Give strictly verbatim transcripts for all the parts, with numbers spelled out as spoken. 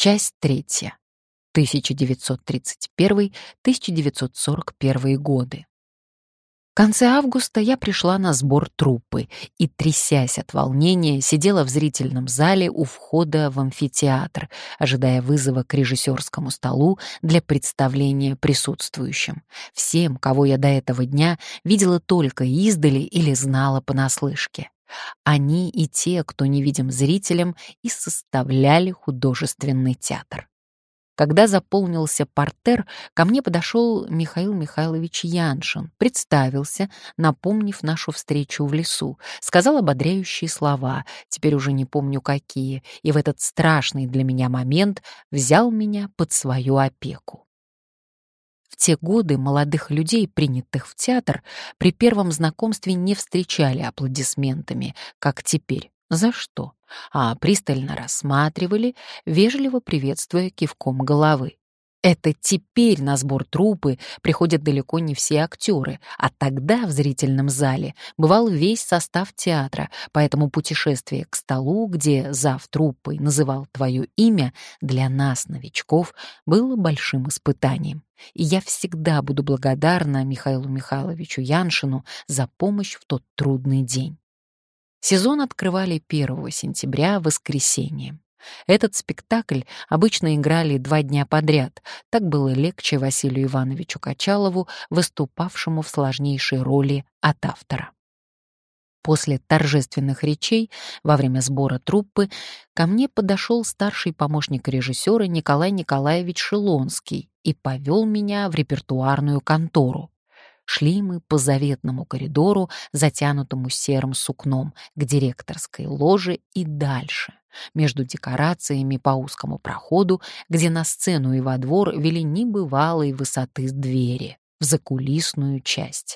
Часть третья. тысяча девятьсот тридцать первый — тысяча девятьсот сорок первый годы. В конце августа я пришла на сбор труппы и, трясясь от волнения, сидела в зрительном зале у входа в амфитеатр, ожидая вызова к режиссерскому столу для представления присутствующим, всем, кого я до этого дня видела только издали или знала понаслышке. Они и те, кто невидим зрителям, и составляли художественный театр. Когда заполнился партер, ко мне подошел Михаил Михайлович Яншин, представился, напомнив нашу встречу в лесу, сказал ободряющие слова, теперь уже не помню какие, и в этот страшный для меня момент взял меня под свою опеку. В те годы молодых людей, принятых в театр, при первом знакомстве не встречали аплодисментами, как теперь. За что? А пристально рассматривали, вежливо приветствуя кивком головы. Это теперь на сбор труппы приходят далеко не все актеры, а тогда в зрительном зале бывал весь состав театра, поэтому путешествие к столу, где зав труппой называл твое имя, для нас, новичков, было большим испытанием. И я всегда буду благодарна Михаилу Михайловичу Яншину за помощь в тот трудный день. Сезон открывали первого сентября, воскресенье. Этот спектакль обычно играли два дня подряд, так было легче Василию Ивановичу Качалову, выступавшему в сложнейшей роли от автора. После торжественных речей во время сбора труппы ко мне подошел старший помощник режиссера Николай Николаевич Шилонский и повел меня в репертуарную контору. Шли мы по заветному коридору, затянутому серым сукном, к директорской ложе и дальше, между декорациями по узкому проходу, где на сцену и во двор вели небывалой высоты двери, в закулисную часть.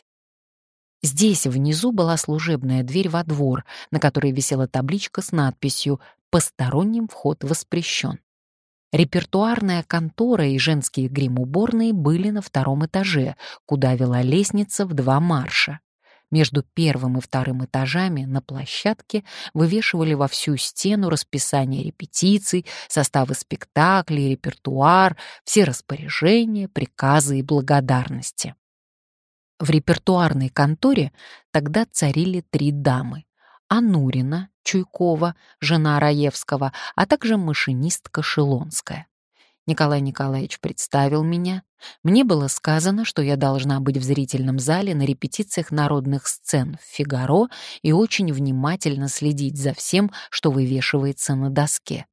Здесь внизу была служебная дверь во двор, на которой висела табличка с надписью «Посторонним вход воспрещен». Репертуарная контора и женские грим-уборные были на втором этаже, куда вела лестница в два марша. Между первым и вторым этажами на площадке вывешивали во всю стену расписание репетиций, составы спектаклей, репертуар, все распоряжения, приказы и благодарности. В репертуарной конторе тогда царили три дамы: Анурина, Чуйкова, жена Раевского, а также машинистка Шилонская. Николай Николаевич представил меня. Мне было сказано, что я должна быть в зрительном зале на репетициях народных сцен в «Фигаро» и очень внимательно следить за всем, что вывешивается на доске.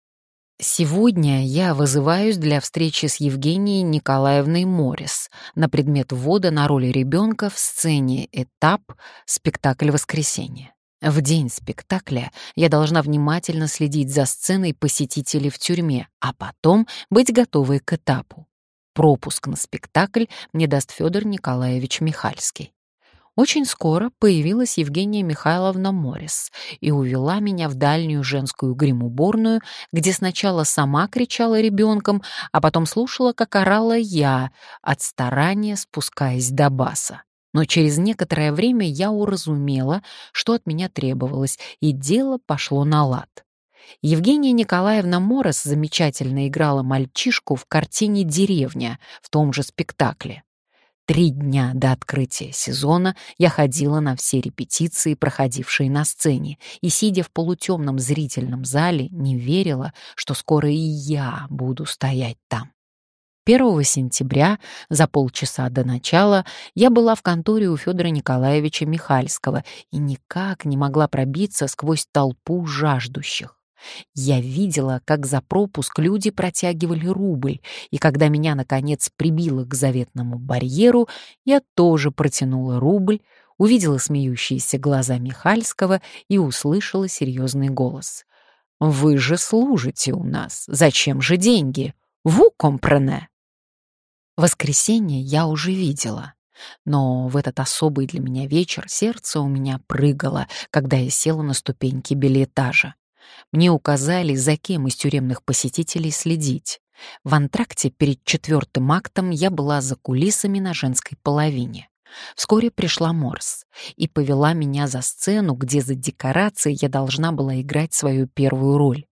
Сегодня я вызываюсь для встречи с Евгенией Николаевной Моррис на предмет ввода на роль ребенка в сцене «Этап» спектакль «Воскресенье». В день спектакля я должна внимательно следить за сценой посетителей в тюрьме, а потом быть готовой к этапу. Пропуск на спектакль мне даст Федор Николаевич Михальский. Очень скоро появилась Евгения Михайловна Моррис и увела меня в дальнюю женскую грим-уборную, где сначала сама кричала ребенком, а потом слушала, как орала я, от старания спускаясь до баса. Но через некоторое время я уразумела, что от меня требовалось, и дело пошло на лад. Евгения Николаевна Моррис замечательно играла мальчишку в картине «Деревня» в том же спектакле. Три дня до открытия сезона я ходила на все репетиции, проходившие на сцене, и, сидя в полутемном зрительном зале, не верила, что скоро и я буду стоять там. первого сентября, за полчаса до начала, я была в конторе у Федора Николаевича Михальского и никак не могла пробиться сквозь толпу жаждущих. Я видела, как за пропуск люди протягивали рубль, и когда меня, наконец, прибило к заветному барьеру, я тоже протянула рубль, увидела смеющиеся глаза Михальского и услышала серьезный голос. «Вы же служите у нас. Зачем же деньги? Vous comprenez?» Воскресенье я уже видела. Но в этот особый для меня вечер сердце у меня прыгало, когда я села на ступеньки бельэтажа. Мне указали, за кем из тюремных посетителей следить. В антракте перед четвертым актом я была за кулисами на женской половине. Вскоре пришла Моррис и повела меня за сцену, где за декорацией я должна была играть свою первую роль.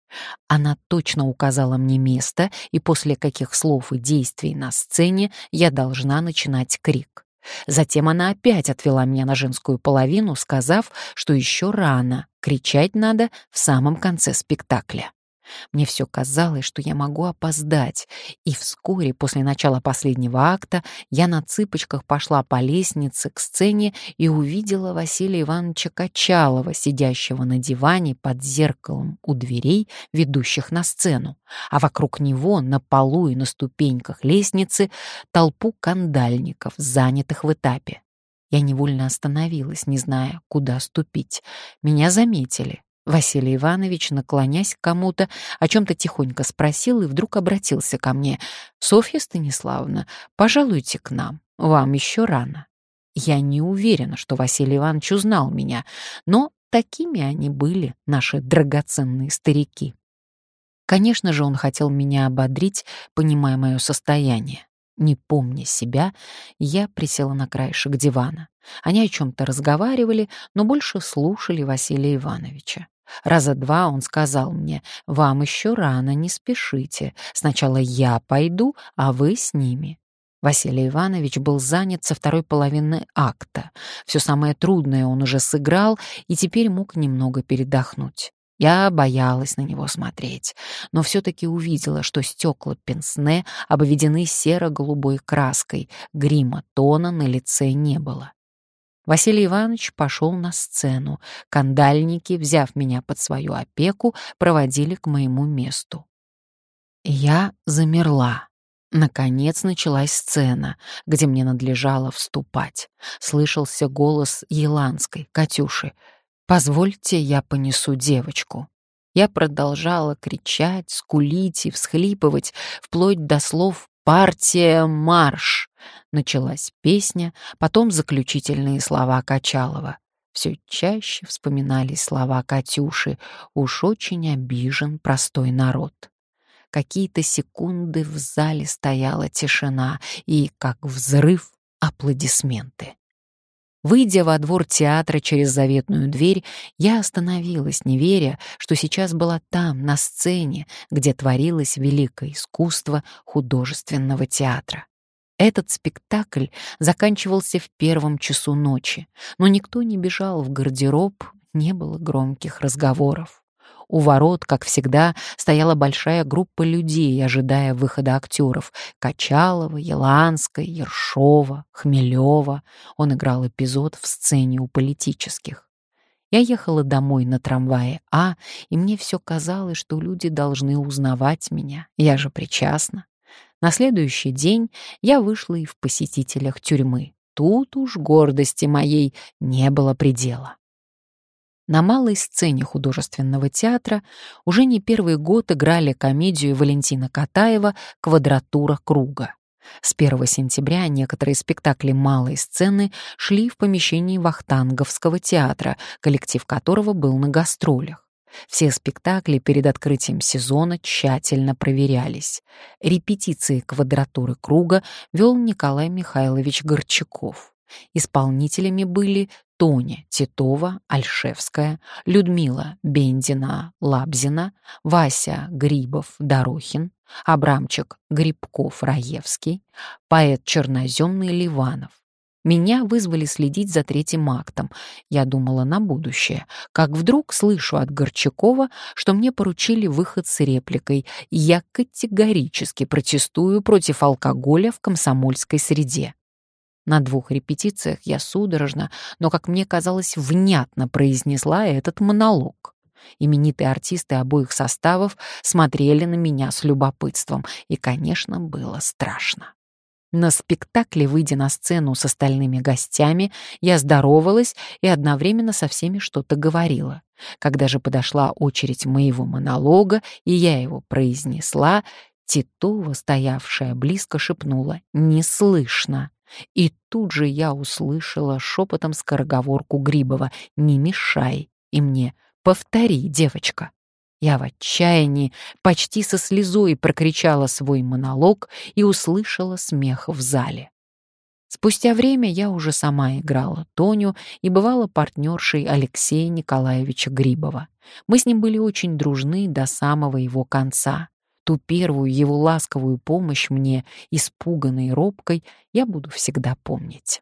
Она точно указала мне место, и после каких слов и действий на сцене я должна начинать крик. Затем она опять отвела меня на женскую половину, сказав, что еще рано, кричать надо в самом конце спектакля. Мне все казалось, что я могу опоздать, и вскоре после начала последнего акта я на цыпочках пошла по лестнице к сцене и увидела Василия Ивановича Качалова, сидящего на диване под зеркалом у дверей, ведущих на сцену, а вокруг него на полу и на ступеньках лестницы толпу кандальников, занятых в этапе. Я невольно остановилась, не зная, куда ступить. Меня заметили. Василий Иванович, наклонясь к кому-то, о чем-то тихонько спросил и вдруг обратился ко мне. «Софья Станиславовна, пожалуйте к нам, вам еще рано». Я не уверена, что Василий Иванович узнал меня, но такими они были, наши драгоценные старики. Конечно же, он хотел меня ободрить, понимая мое состояние. Не помня себя, я присела на краешек дивана. Они о чем-то разговаривали, но больше слушали Василия Ивановича. Раза два он сказал мне: «Вам еще рано, не спешите. Сначала я пойду, а вы с ними». Василий Иванович был занят со второй половины акта. Все самое трудное он уже сыграл и теперь мог немного передохнуть. Я боялась на него смотреть, но все-таки увидела, что стекла пенсне обведены серо-голубой краской, грима тона на лице не было. Василий Иванович пошел на сцену. Кандальники, взяв меня под свою опеку, проводили к моему месту. Я замерла. Наконец началась сцена, где мне надлежало вступать. Слышался голос Еланской, Катюши: «Позвольте, я понесу девочку». Я продолжала кричать, скулить и всхлипывать, вплоть до слов «Партия, марш!». Началась песня, потом заключительные слова Качалова. Все чаще вспоминались слова Катюши: «Уж очень обижен простой народ». Какие-то секунды в зале стояла тишина и, как взрыв, аплодисменты. Выйдя во двор театра через заветную дверь, я остановилась, не веря, что сейчас была там, на сцене, где творилось великое искусство художественного театра. Этот спектакль заканчивался в первом часу ночи, но никто не бежал в гардероб, не было громких разговоров. У ворот, как всегда, стояла большая группа людей, ожидая выхода актеров: Качалова, Еланской, Ершова, Хмелева. Он играл эпизод в сцене у политических. Я ехала домой на трамвае А, и мне все казалось, что люди должны узнавать меня. Я же причастна. На следующий день я вышла и в посетителях тюрьмы. Тут уж гордости моей не было предела. На малой сцене художественного театра уже не первый год играли комедию Валентина Катаева «Квадратура круга». С первого сентября некоторые спектакли малой сцены шли в помещении Вахтанговского театра, коллектив которого был на гастролях. Все спектакли перед открытием сезона тщательно проверялись. Репетиции «Квадратуры круга» вел Николай Михайлович Горчаков. Исполнителями были Тоня Титова, Альшевская, Людмила Бендина-Лабзина, Вася Грибов-Дорохин, Абрамчик Грибков-Раевский, поэт черноземный Ливанов. Меня вызвали следить за третьим актом. Я думала на будущее, как вдруг слышу от Горчакова, что мне поручили выход с репликой: «Я категорически протестую против алкоголя в комсомольской среде». На двух репетициях я судорожно, но, как мне казалось, внятно произнесла этот монолог. Именитые артисты обоих составов смотрели на меня с любопытством, и, конечно, было страшно. На спектакле, выйдя на сцену с остальными гостями, я здоровалась и одновременно со всеми что-то говорила. Когда же подошла очередь моего монолога, и я его произнесла, Титова, стоявшая близко, шепнула: «Не слышно». И тут же я услышала шепотом скороговорку Грибова: «Не мешай». И мне: «Повтори, девочка». Я в отчаянии, почти со слезой прокричала свой монолог и услышала смех в зале. Спустя время я уже сама играла Тоню и бывала партнершей Алексея Николаевича Грибова. Мы с ним были очень дружны до самого его конца. Ту первую его ласковую помощь мне, испуганной и робкой, я буду всегда помнить.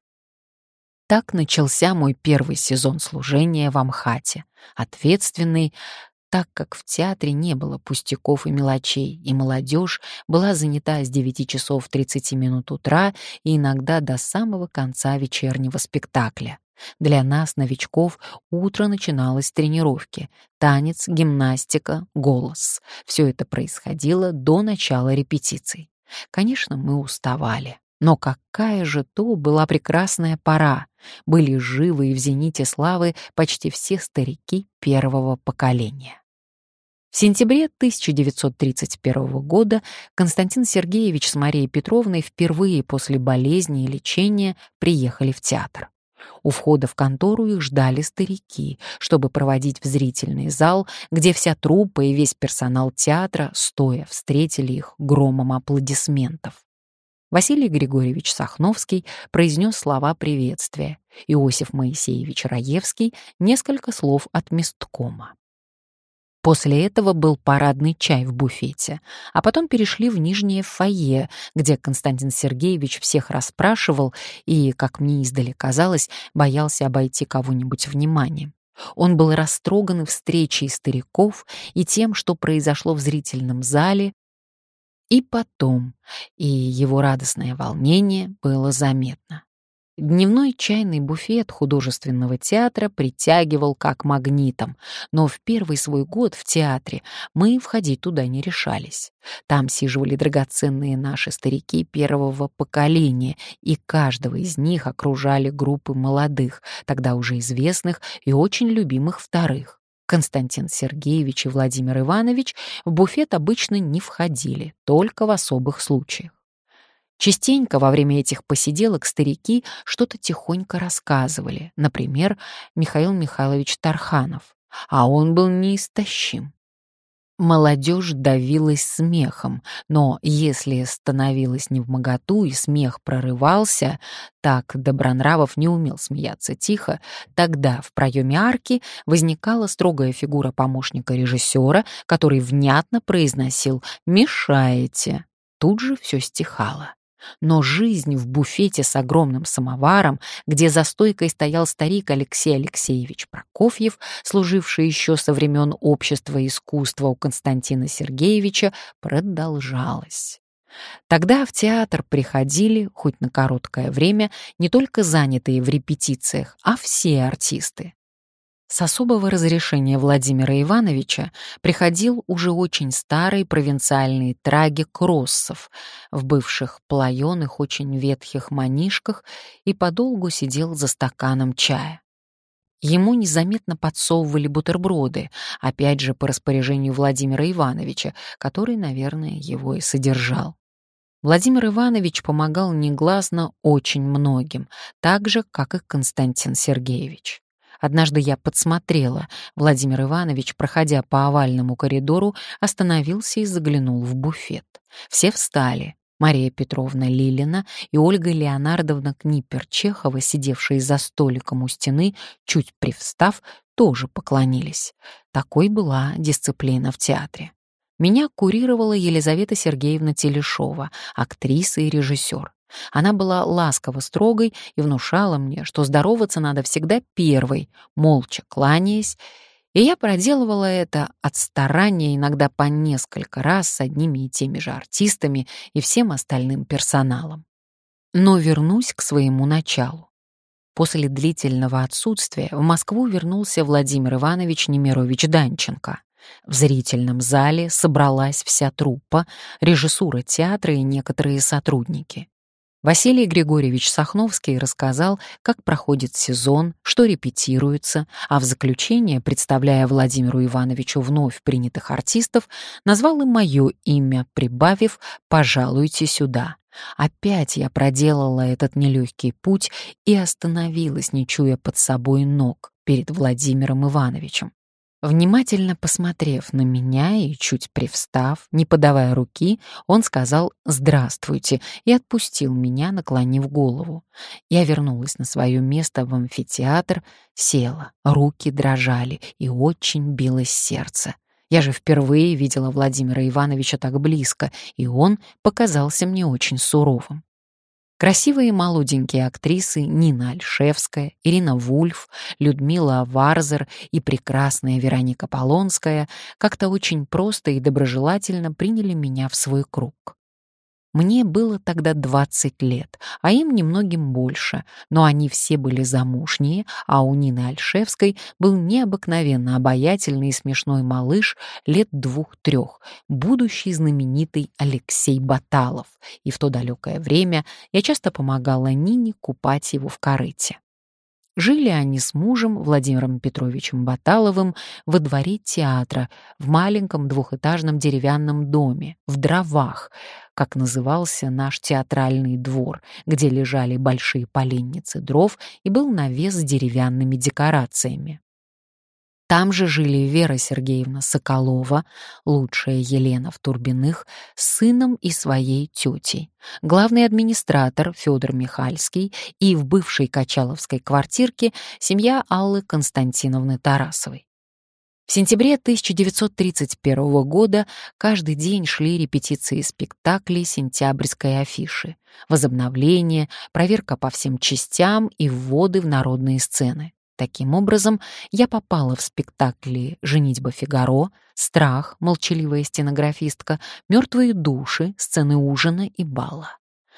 Так начался мой первый сезон служения в Амхате. Ответственный, так как в театре не было пустяков и мелочей, и молодежь была занята с девяти часов тридцати минут утра и иногда до самого конца вечернего спектакля. Для нас, новичков, утро начиналось с тренировки. Танец, гимнастика, голос. Все это происходило до начала репетиций. Конечно, мы уставали. Но какая же то была прекрасная пора! Были живы и в зените славы почти все старики первого поколения. В сентябре тысяча девятьсот тридцать первого года Константин Сергеевич с Марией Петровной впервые после болезни и лечения приехали в театр. У входа в контору их ждали старики, чтобы проводить в зрительный зал, где вся труппа и весь персонал театра стоя встретили их громом аплодисментов. Василий Григорьевич Сахновский произнес слова приветствия, Иосиф Моисеевич Раевский — несколько слов от месткома. После этого был парадный чай в буфете, а потом перешли в нижнее фойе, где Константин Сергеевич всех расспрашивал и, как мне издали казалось, боялся обойти кого-нибудь вниманием. Он был растроган встречей стариков и тем, что произошло в зрительном зале, и потом, и его радостное волнение было заметно. Дневной чайный буфет художественного театра притягивал как магнитом, но в первый свой год в театре мы входить туда не решались. Там сиживали драгоценные наши старики первого поколения, и каждого из них окружали группы молодых, тогда уже известных и очень любимых вторых. Константин Сергеевич и Владимир Иванович в буфет обычно не входили, только в особых случаях. Частенько во время этих посиделок старики что-то тихонько рассказывали, например, Михаил Михайлович Тарханов, а он был неистощим. Молодежь давилась смехом, но если становилось невмоготу и смех прорывался, так Добронравов не умел смеяться тихо, тогда в проеме арки возникала строгая фигура помощника режиссера, который внятно произносил «мешаете». Тут же все стихало. Но жизнь в буфете с огромным самоваром, где за стойкой стоял старик Алексей Алексеевич Прокофьев, служивший еще со времен общества искусства у Константина Сергеевича, продолжалась. Тогда в театр приходили, хоть на короткое время, не только занятые в репетициях, а все артисты. С особого разрешения Владимира Ивановича приходил уже очень старый провинциальный трагик Россов в бывших плаёных, очень ветхих манишках и подолгу сидел за стаканом чая. Ему незаметно подсовывали бутерброды, опять же по распоряжению Владимира Ивановича, который, наверное, его и содержал. Владимир Иванович помогал негласно очень многим, так же, как и Константин Сергеевич. Однажды я подсмотрела. Владимир Иванович, проходя по овальному коридору, остановился и заглянул в буфет. Все встали. Мария Петровна Лилина и Ольга Леонардовна Книпер-Чехова, сидевшие за столиком у стены, чуть привстав, тоже поклонились. Такой была дисциплина в театре. Меня курировала Елизавета Сергеевна Телешова, актриса и режиссер. Она была ласково строгой и внушала мне, что здороваться надо всегда первой, молча кланяясь, и я проделывала это от старания иногда по несколько раз с одними и теми же артистами и всем остальным персоналом. Но вернусь к своему началу. После длительного отсутствия в Москву вернулся Владимир Иванович Немирович Данченко. В зрительном зале собралась вся труппа, режиссура театра и некоторые сотрудники. Василий Григорьевич Сахновский рассказал, как проходит сезон, что репетируется, а в заключение, представляя Владимиру Ивановичу вновь принятых артистов, назвал и мое имя, прибавив «пожалуйте сюда». Опять я проделала этот нелегкий путь и остановилась, не чуя под собой ног, перед Владимиром Ивановичем. Внимательно посмотрев на меня и чуть привстав, не подавая руки, он сказал «здравствуйте» и отпустил меня, наклонив голову. Я вернулась на свое место в амфитеатр, села, руки дрожали и очень билось сердце. Я же впервые видела Владимира Ивановича так близко, и он показался мне очень суровым. Красивые молоденькие актрисы Нина Ольшевская, Ирина Вульф, Людмила Варзер и прекрасная Вероника Полонская как-то очень просто и доброжелательно приняли меня в свой круг. Мне было тогда двадцать лет, а им немногим больше, но они все были замужние, а у Нины Ольшевской был необыкновенно обаятельный и смешной малыш лет двух-трех, будущий знаменитый Алексей Баталов, и в то далекое время я часто помогала Нине купать его в корыте. Жили они с мужем Владимиром Петровичем Баталовым во дворе театра в маленьком двухэтажном деревянном доме, в дровах, как назывался наш театральный двор, где лежали большие поленницы дров и был навес с деревянными декорациями. Там же жили Вера Сергеевна Соколова, лучшая Елена в Турбиных, с сыном и своей тетей, главный администратор Федор Михальский и в бывшей Качаловской квартирке семья Аллы Константиновны Тарасовой. В сентябре тысяча девятьсот тридцать первого года каждый день шли репетиции спектаклей сентябрьской афиши, возобновление, проверка по всем частям и вводы в народные сцены. Таким образом, я попала в спектакли «Женитьба Фигаро», «Страх», «Молчаливая стенографистка», «Мертвые души», сцены ужина и бала.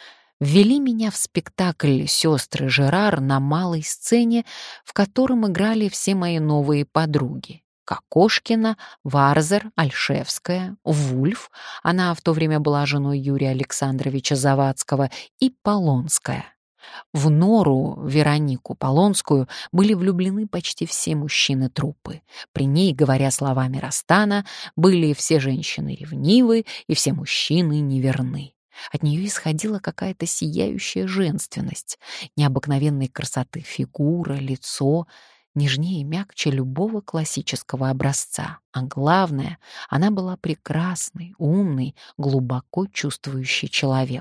Ввели меня в спектакль «Сестры Жерар» на малой сцене, в котором играли все мои новые подруги. Кокошкина, Варзер, Ольшевская, Вульф, она в то время была женой Юрия Александровича Завадского, и Полонская. В Нору, Веронику Полонскую, были влюблены почти все мужчины труппы. При ней, говоря словами Растана, были все женщины ревнивы и все мужчины неверны. От нее исходила какая-то сияющая женственность, необыкновенной красоты фигура, лицо, нежнее и мягче любого классического образца. А главное, она была прекрасный, умный, глубоко чувствующий человек.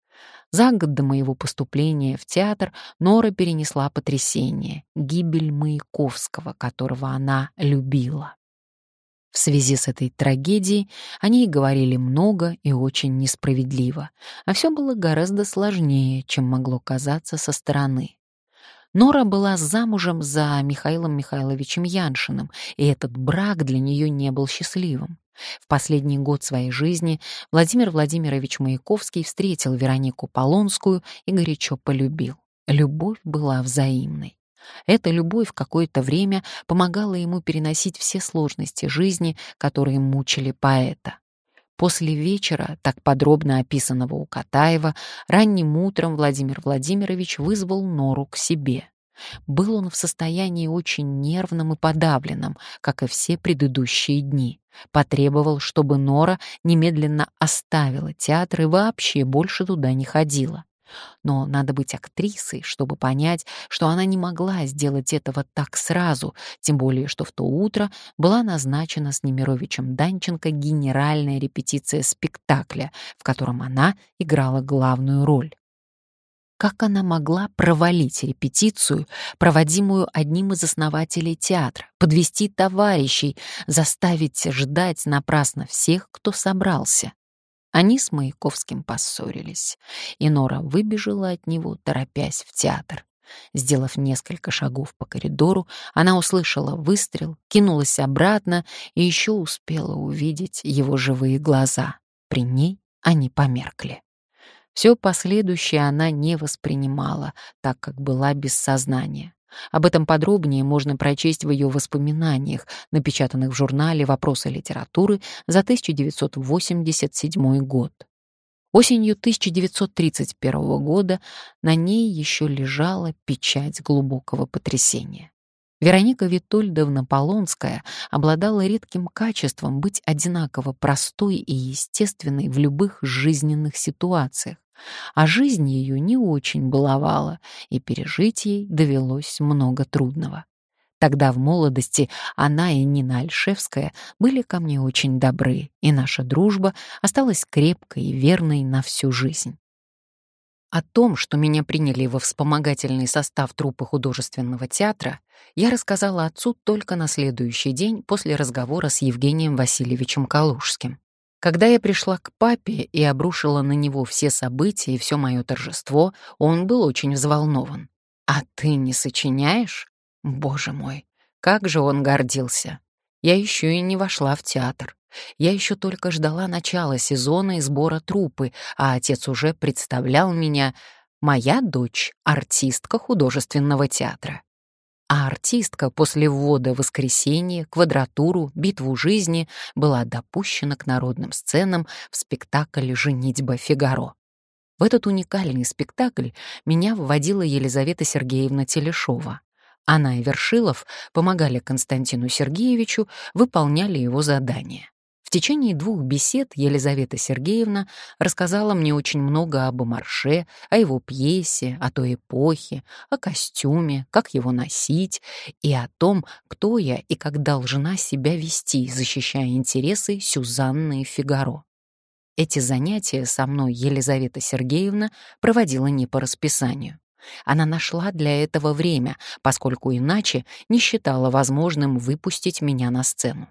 За год до моего поступления в театр Нора перенесла потрясение — гибель Маяковского, которого она любила. В связи с этой трагедией о ней говорили много и очень несправедливо, а все было гораздо сложнее, чем могло казаться со стороны. Нора была замужем за Михаилом Михайловичем Яншиным, и этот брак для нее не был счастливым. В последний год своей жизни Владимир Владимирович Маяковский встретил Веронику Полонскую и горячо полюбил. Любовь была взаимной. Эта любовь какое-то время помогала ему переносить все сложности жизни, которые мучили поэта. После вечера, так подробно описанного у Катаева, ранним утром Владимир Владимирович вызвал Нору к себе. Был он в состоянии очень нервном и подавленном, как и все предыдущие дни. Потребовал, чтобы Нора немедленно оставила театр и вообще больше туда не ходила. Но надо быть актрисой, чтобы понять, что она не могла сделать этого так сразу, тем более что в то утро была назначена с Немировичем Данченко генеральная репетиция спектакля, в котором она играла главную роль. Как она могла провалить репетицию, проводимую одним из основателей театра, подвести товарищей, заставить ждать напрасно всех, кто собрался? Они с Маяковским поссорились, и Нора выбежала от него, торопясь в театр. Сделав несколько шагов по коридору, она услышала выстрел, кинулась обратно и еще успела увидеть его живые глаза. При ней они померкли. Все последующее она не воспринимала, так как была без сознания. Об этом подробнее можно прочесть в ее воспоминаниях, напечатанных в журнале «Вопросы литературы» за тысяча девятьсот восемьдесят седьмой год. Осенью тысяча девятьсот тридцать первого года на ней еще лежала печать глубокого потрясения. Вероника Витольдовна Полонская обладала редким качеством быть одинаково простой и естественной в любых жизненных ситуациях, а жизнь ее не очень баловала, и пережить ей довелось много трудного. Тогда в молодости она и Нина Ольшевская были ко мне очень добры, и наша дружба осталась крепкой и верной на всю жизнь. О том, что меня приняли во вспомогательный состав труппы художественного театра, я рассказала отцу только на следующий день после разговора с Евгением Васильевичем Калужским. Когда я пришла к папе и обрушила на него все события и все мое торжество, он был очень взволнован. «А ты не сочиняешь?» Боже мой, как же он гордился! Я еще и не вошла в театр. Я еще только ждала начала сезона и сбора труппы, а отец уже представлял меня. Моя дочь — артистка художественного театра. А артистка после ввода «Воскресенье», «Квадратуру», «Битву жизни» была допущена к народным сценам в спектакль «Женитьба Фигаро». В этот уникальный спектакль меня вводила Елизавета Сергеевна Телешова. Она и Вершилов помогали Константину Сергеевичу, выполняли его задания. В течение двух бесед Елизавета Сергеевна рассказала мне очень много об Марше, о его пьесе, о той эпохе, о костюме, как его носить, и о том, кто я и как должна себя вести, защищая интересы Сюзанны и Фигаро. Эти занятия со мной Елизавета Сергеевна проводила не по расписанию. Она нашла для этого время, поскольку иначе не считала возможным выпустить меня на сцену.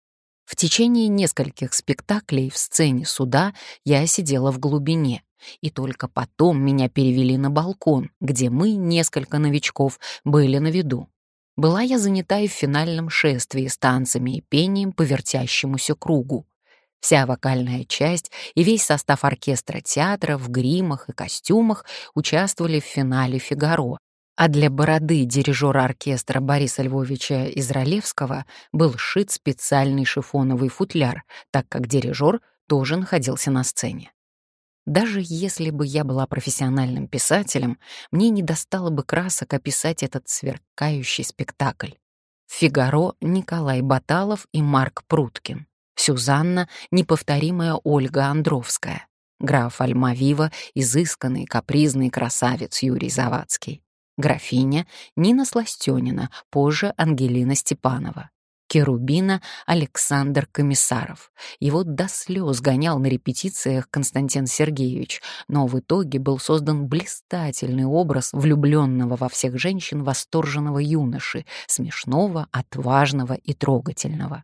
В течение нескольких спектаклей в сцене суда я сидела в глубине, и только потом меня перевели на балкон, где мы, несколько новичков, были на виду. Была я занята и в финальном шествии с танцами и пением по вертящемуся кругу. Вся вокальная часть и весь состав оркестра театра в гримах и костюмах участвовали в финале «Фигаро», а для бороды дирижера оркестра Бориса Львовича Изралевского был сшит специальный шифоновый футляр, так как дирижер тоже находился на сцене. Даже если бы я была профессиональным писателем, мне не достало бы красок описать этот сверкающий спектакль. В «Фигаро» Николай Баталов и Марк Пруткин. Сюзанна — неповторимая Ольга Андровская. Граф Альмавива — изысканный капризный красавец Юрий Завадский. Графиня — Нина Сластёнина, позже Ангелина Степанова. Керубина — Александр Комиссаров. Его до слез гонял на репетициях Константин Сергеевич, но в итоге был создан блистательный образ влюбленного во всех женщин восторженного юноши, смешного, отважного и трогательного.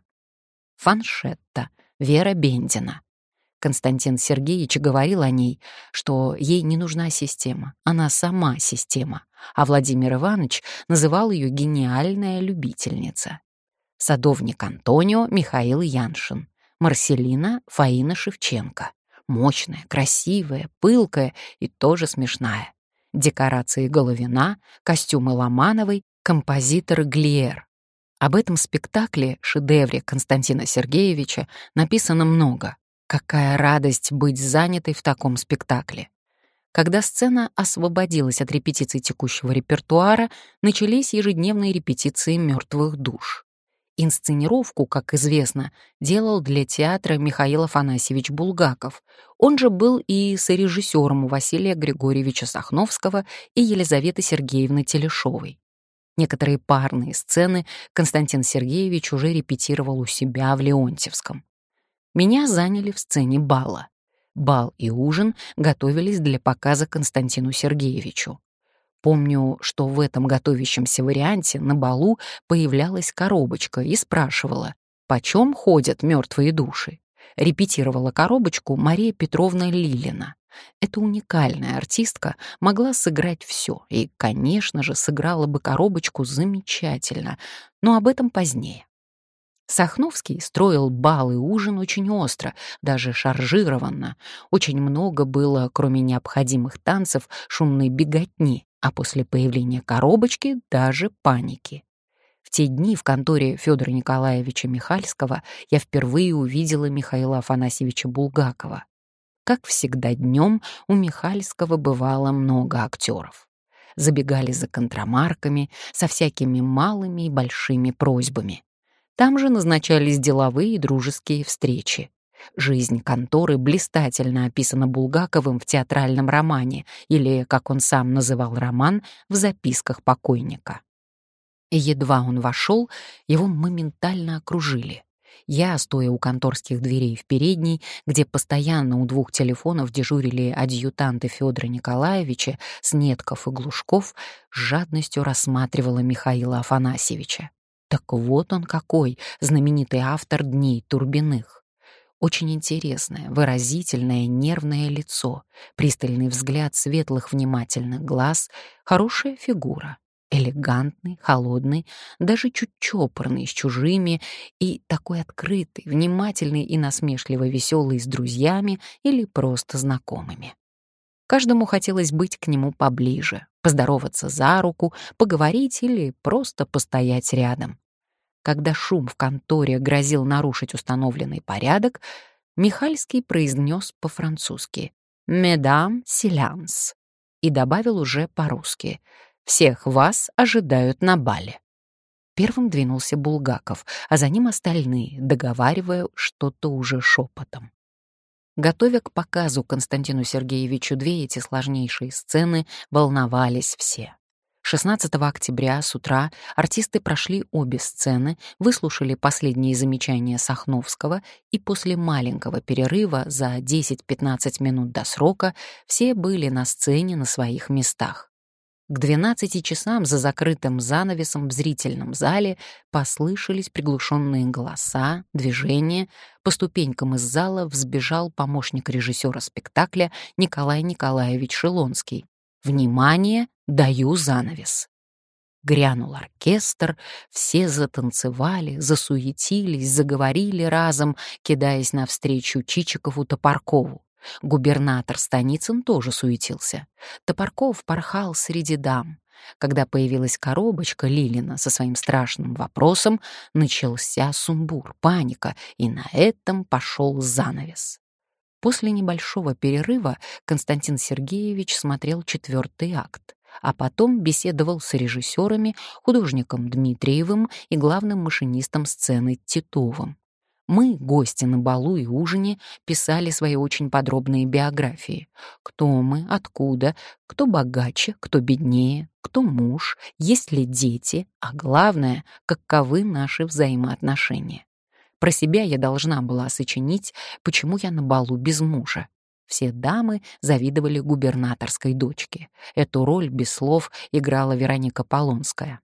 Фаншетта, Вера Бендина. Константин Сергеевич говорил о ней, что ей не нужна система, она сама система, а Владимир Иванович называл ее гениальная любительница. Садовник Антонио Михаил Яншин. Марселина Фаина Шевченко. Мощная, красивая, пылкая и тоже смешная. Декорации Головина, костюмы Ломановой, композитор Глиер. Об этом спектакле, шедевре Константина Сергеевича, написано много. Какая радость быть занятой в таком спектакле. Когда сцена освободилась от репетиций текущего репертуара, начались ежедневные репетиции «Мертвых душ». Инсценировку, как известно, делал для театра Михаил Афанасьевич Булгаков. Он же был и сорежиссером у Василия Григорьевича Сахновского и Елизаветы Сергеевны Телешовой. Некоторые парные сцены Константин Сергеевич уже репетировал у себя в Леонтьевском. Меня заняли в сцене бала. Бал и ужин готовились для показа Константину Сергеевичу. Помню, что в этом готовящемся варианте на балу появлялась коробочка и спрашивала, почем ходят мертвые души. Репетировала коробочку Мария Петровна Лилина. Эта уникальная артистка могла сыграть все и, конечно же, сыграла бы коробочку замечательно, но об этом позднее. Сахновский строил бал и ужин очень остро, даже шаржированно. Очень много было, кроме необходимых танцев, шумной беготни, а после появления коробочки даже паники. В те дни в конторе Федора Николаевича Михальского я впервые увидела Михаила Афанасьевича Булгакова. Как всегда днем у Михальского бывало много актеров. Забегали за контрамарками со всякими малыми и большими просьбами. Там же назначались деловые и дружеские встречи. Жизнь конторы блистательно описана Булгаковым в театральном романе или, как он сам называл роман, в записках покойника. И едва он вошел, его моментально окружили. Я, стоя у конторских дверей в передней, где постоянно у двух телефонов дежурили адъютанты Федора Николаевича, Снетков и Глушков, с жадностью рассматривала Михаила Афанасьевича. Так вот он какой, знаменитый автор «Дней Турбиных». Очень интересное, выразительное, нервное лицо, пристальный взгляд светлых внимательных глаз, хорошая фигура. Элегантный, холодный, даже чуть чопорный с чужими и такой открытый, внимательный и насмешливо веселый с друзьями или просто знакомыми. Каждому хотелось быть к нему поближе, поздороваться за руку, поговорить или просто постоять рядом. Когда шум в конторе грозил нарушить установленный порядок, Михальский произнес по-французски «Медам силянс» и добавил уже по-русски «Всех вас ожидают на бале». Первым двинулся Булгаков, а за ним остальные, договаривая что-то уже шепотом. Готовя к показу Константину Сергеевичу две эти сложнейшие сцены, волновались все. шестнадцатого октября с утра артисты прошли обе сцены, выслушали последние замечания Сахновского, и после маленького перерыва за десять-пятнадцать минут до срока все были на сцене на своих местах. К двенадцати часам за закрытым занавесом в зрительном зале послышались приглушенные голоса, движения. По ступенькам из зала взбежал помощник режиссера спектакля Николай Николаевич Шилонский. «Внимание! Даю занавес!» Грянул оркестр, все затанцевали, засуетились, заговорили разом, кидаясь навстречу Чичикову-Топоркову. Губернатор Станицын тоже суетился. Топорков порхал среди дам. Когда появилась коробочка Лилина со своим страшным вопросом, начался сумбур, паника, и на этом пошел занавес. После небольшого перерыва Константин Сергеевич смотрел четвертый акт, а потом беседовал с режиссерами, художником Дмитриевым и главным машинистом сцены Титовым. Мы, гости на балу и ужине, писали свои очень подробные биографии. Кто мы, откуда, кто богаче, кто беднее, кто муж, есть ли дети, а главное, каковы наши взаимоотношения. Про себя я должна была сочинить, почему я на балу без мужа. Все дамы завидовали губернаторской дочке. Эту роль без слов играла Вероника Полонская.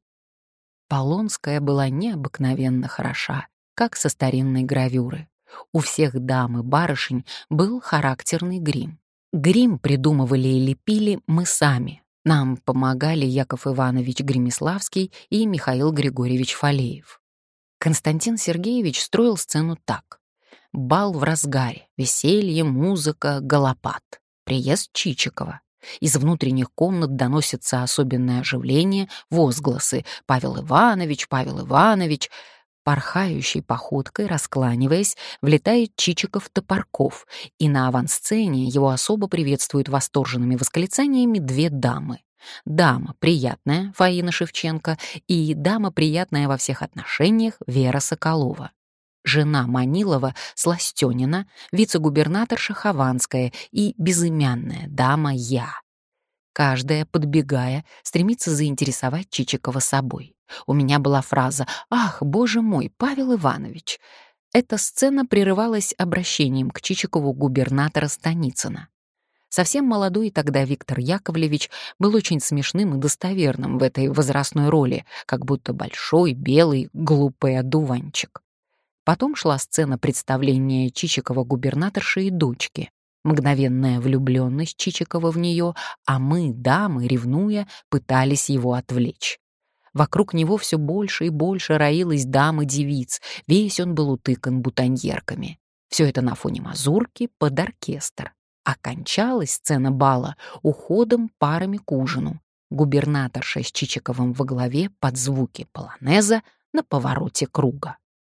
Полонская была необыкновенно хороша, как со старинной гравюры. У всех дам и барышень был характерный грим. Грим придумывали и лепили мы сами. Нам помогали Яков Иванович Гремиславский и Михаил Григорьевич Фалеев. Константин Сергеевич строил сцену так. Бал в разгаре, веселье, музыка, галопат. Приезд Чичикова. Из внутренних комнат доносится особенное оживление, возгласы «Павел Иванович, Павел Иванович». Порхающей походкой, раскланиваясь, влетает Чичиков-Топорков, и на авансцене его особо приветствуют восторженными восклицаниями две дамы. Дама приятная, Фаина Шевченко, и дама приятная во всех отношениях, Вера Соколова. Жена Манилова Сластёнина, вице-губернаторша Хованская и безымянная дама Я. Каждая, подбегая, стремится заинтересовать Чичикова собой. У меня была фраза «Ах, боже мой, Павел Иванович!». Эта сцена прерывалась обращением к Чичикову губернатора Станицына. Совсем молодой тогда Виктор Яковлевич был очень смешным и достоверным в этой возрастной роли, как будто большой, белый, глупый одуванчик. Потом шла сцена представления Чичикова губернаторши и дочки. Мгновенная влюбленность Чичикова в нее, а мы, дамы, ревнуя, пытались его отвлечь. Вокруг него все больше и больше роилось дам и девиц, весь он был утыкан бутоньерками. Все это на фоне мазурки под оркестр. Окончалась сцена бала уходом парами к ужину. Губернаторша с Чичиковым во главе под звуки полонеза на повороте круга.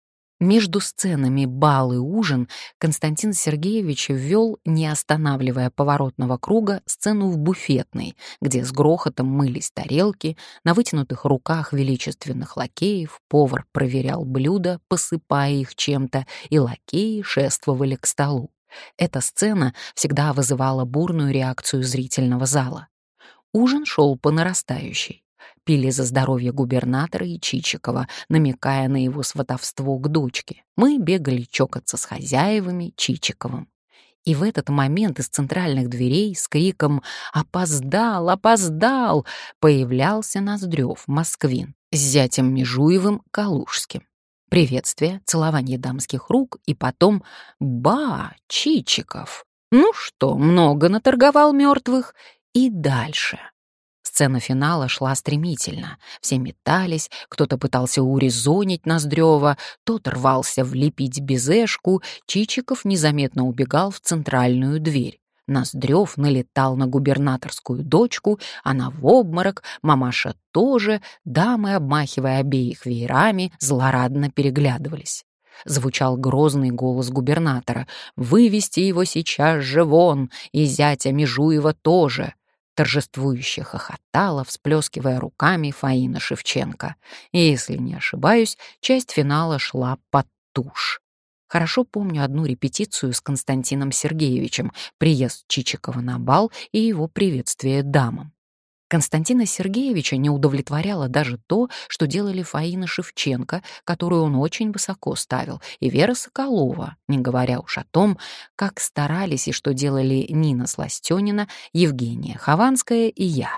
Между сценами бал и ужин Константин Сергеевич ввел, не останавливая поворотного круга, сцену в буфетной, где с грохотом мылись тарелки, на вытянутых руках величественных лакеев повар проверял блюда, посыпая их чем-то, и лакеи шествовали к столу. Эта сцена всегда вызывала бурную реакцию зрительного зала. Ужин шел по нарастающей. Пили за здоровье губернатора и Чичикова, намекая на его сватовство к дочке. Мы бегали чокаться с хозяевами Чичиковым. И в этот момент из центральных дверей с криком «Опоздал! Опоздал!» появлялся Ноздрев, Москвин, с зятем Межуевым, Калужским. Приветствие, целование дамских рук и потом «Ба, Чичиков! Ну что, много наторговал мертвых?» И дальше. Сцена финала шла стремительно. Все метались, кто-то пытался урезонить Ноздрева, тот рвался влепить безэшку, Чичиков незаметно убегал в центральную дверь. Ноздрев налетал на губернаторскую дочку, она в обморок, мамаша тоже, дамы, обмахивая обеих веерами, злорадно переглядывались. Звучал грозный голос губернатора: «Вывести его сейчас же вон, и зятя Межуева тоже!» Торжествующе хохотала, всплескивая руками, Фаина Шевченко. И, если не ошибаюсь, часть финала шла под тушь. Хорошо помню одну репетицию с Константином Сергеевичем, приезд Чичикова на бал и его приветствие дамам. Константина Сергеевича не удовлетворяло даже то, что делали Фаина Шевченко, которую он очень высоко ставил, и Вера Соколова, не говоря уж о том, как старались и что делали Нина Сластёнина, Евгения Хованская и я.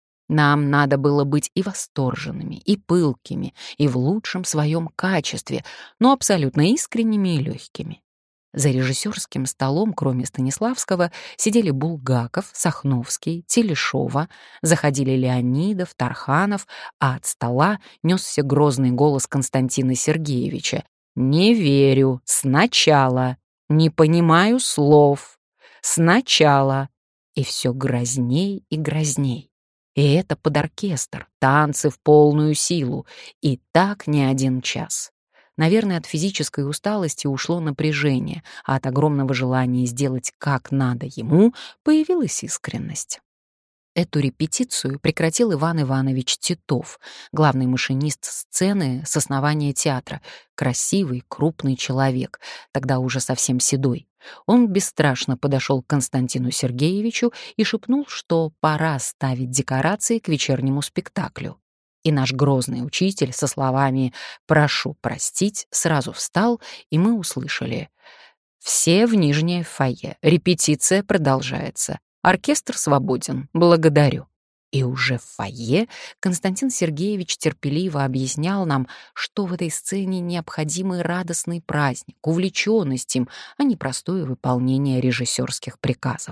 Нам надо было быть и восторженными, и пылкими, и в лучшем своем качестве, но абсолютно искренними и легкими. За режиссерским столом, кроме Станиславского, сидели Булгаков, Сахновский, Телешова, заходили Леонидов, Тарханов, а от стола несся грозный голос Константина Сергеевича: «Не верю, сначала, не понимаю слов, сначала». И все грозней и грозней. И это под оркестр, танцы в полную силу, и так не один час. Наверное, от физической усталости ушло напряжение, а от огромного желания сделать как надо ему появилась искренность. Эту репетицию прекратил Иван Иванович Титов, главный машинист сцены с основания театра, красивый, крупный человек, тогда уже совсем седой. Он бесстрашно подошел к Константину Сергеевичу и шепнул, что пора ставить декорации к вечернему спектаклю. И наш грозный учитель со словами «прошу простить» сразу встал, и мы услышали: «Все в нижнее фойе. Репетиция продолжается. Оркестр свободен. Благодарю». И уже в фойе Константин Сергеевич терпеливо объяснял нам, что в этой сцене необходимый радостный праздник, увлеченность им, а не простое выполнение режиссерских приказов.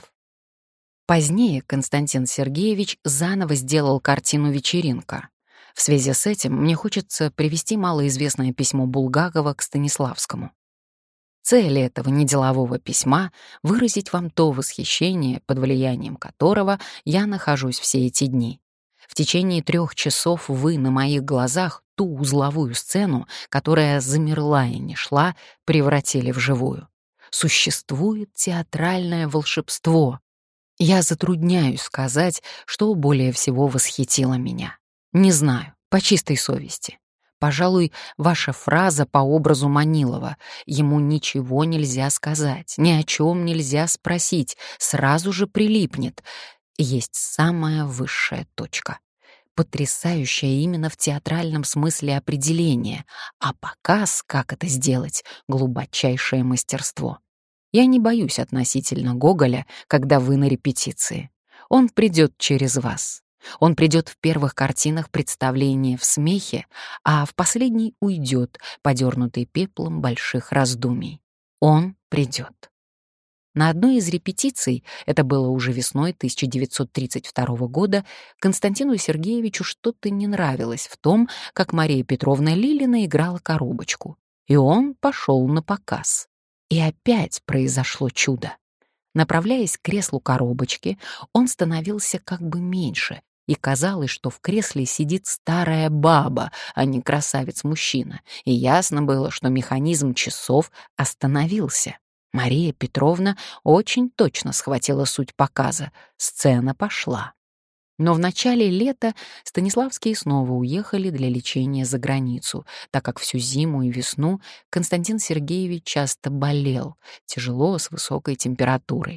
Позднее Константин Сергеевич заново сделал картину «Вечеринка». В связи с этим мне хочется привести малоизвестное письмо Булгакова к Станиславскому. Цель этого неделового письма — выразить вам то восхищение, под влиянием которого я нахожусь все эти дни. В течение трех часов вы на моих глазах ту узловую сцену, которая замерла и не шла, превратили в живую. Существует театральное волшебство. Я затрудняюсь сказать, что более всего восхитило меня. Не знаю, по чистой совести. Пожалуй, ваша фраза по образу Манилова: ему ничего нельзя сказать, ни о чем нельзя спросить, сразу же прилипнет, есть самая высшая точка. Потрясающее именно в театральном смысле определение, а показ, как это сделать, глубочайшее мастерство. Я не боюсь относительно Гоголя, когда вы на репетиции. Он придет через вас. Он придет в первых картинах представления в смехе, а в последней уйдет, подернутый пеплом больших раздумий. Он придет. На одной из репетиций, это было уже весной тысяча девятьсот тридцать второго года, Константину Сергеевичу что-то не нравилось в том, как Мария Петровна Лилина играла коробочку, и он пошел на показ. И опять произошло чудо. Направляясь к креслу коробочки, он становился как бы меньше, и казалось, что в кресле сидит старая баба, а не красавец-мужчина, и ясно было, что механизм часов остановился. Мария Петровна очень точно схватила суть показа. Сцена пошла. Но в начале лета Станиславские снова уехали для лечения за границу, так как всю зиму и весну Константин Сергеевич часто болел, тяжело, с высокой температурой.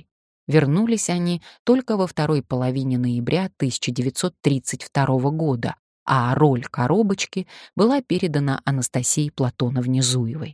Вернулись они только во второй половине ноября тысяча девятьсот тридцать второго года, а роль Коробочки была передана Анастасии Платоновне Зуевой.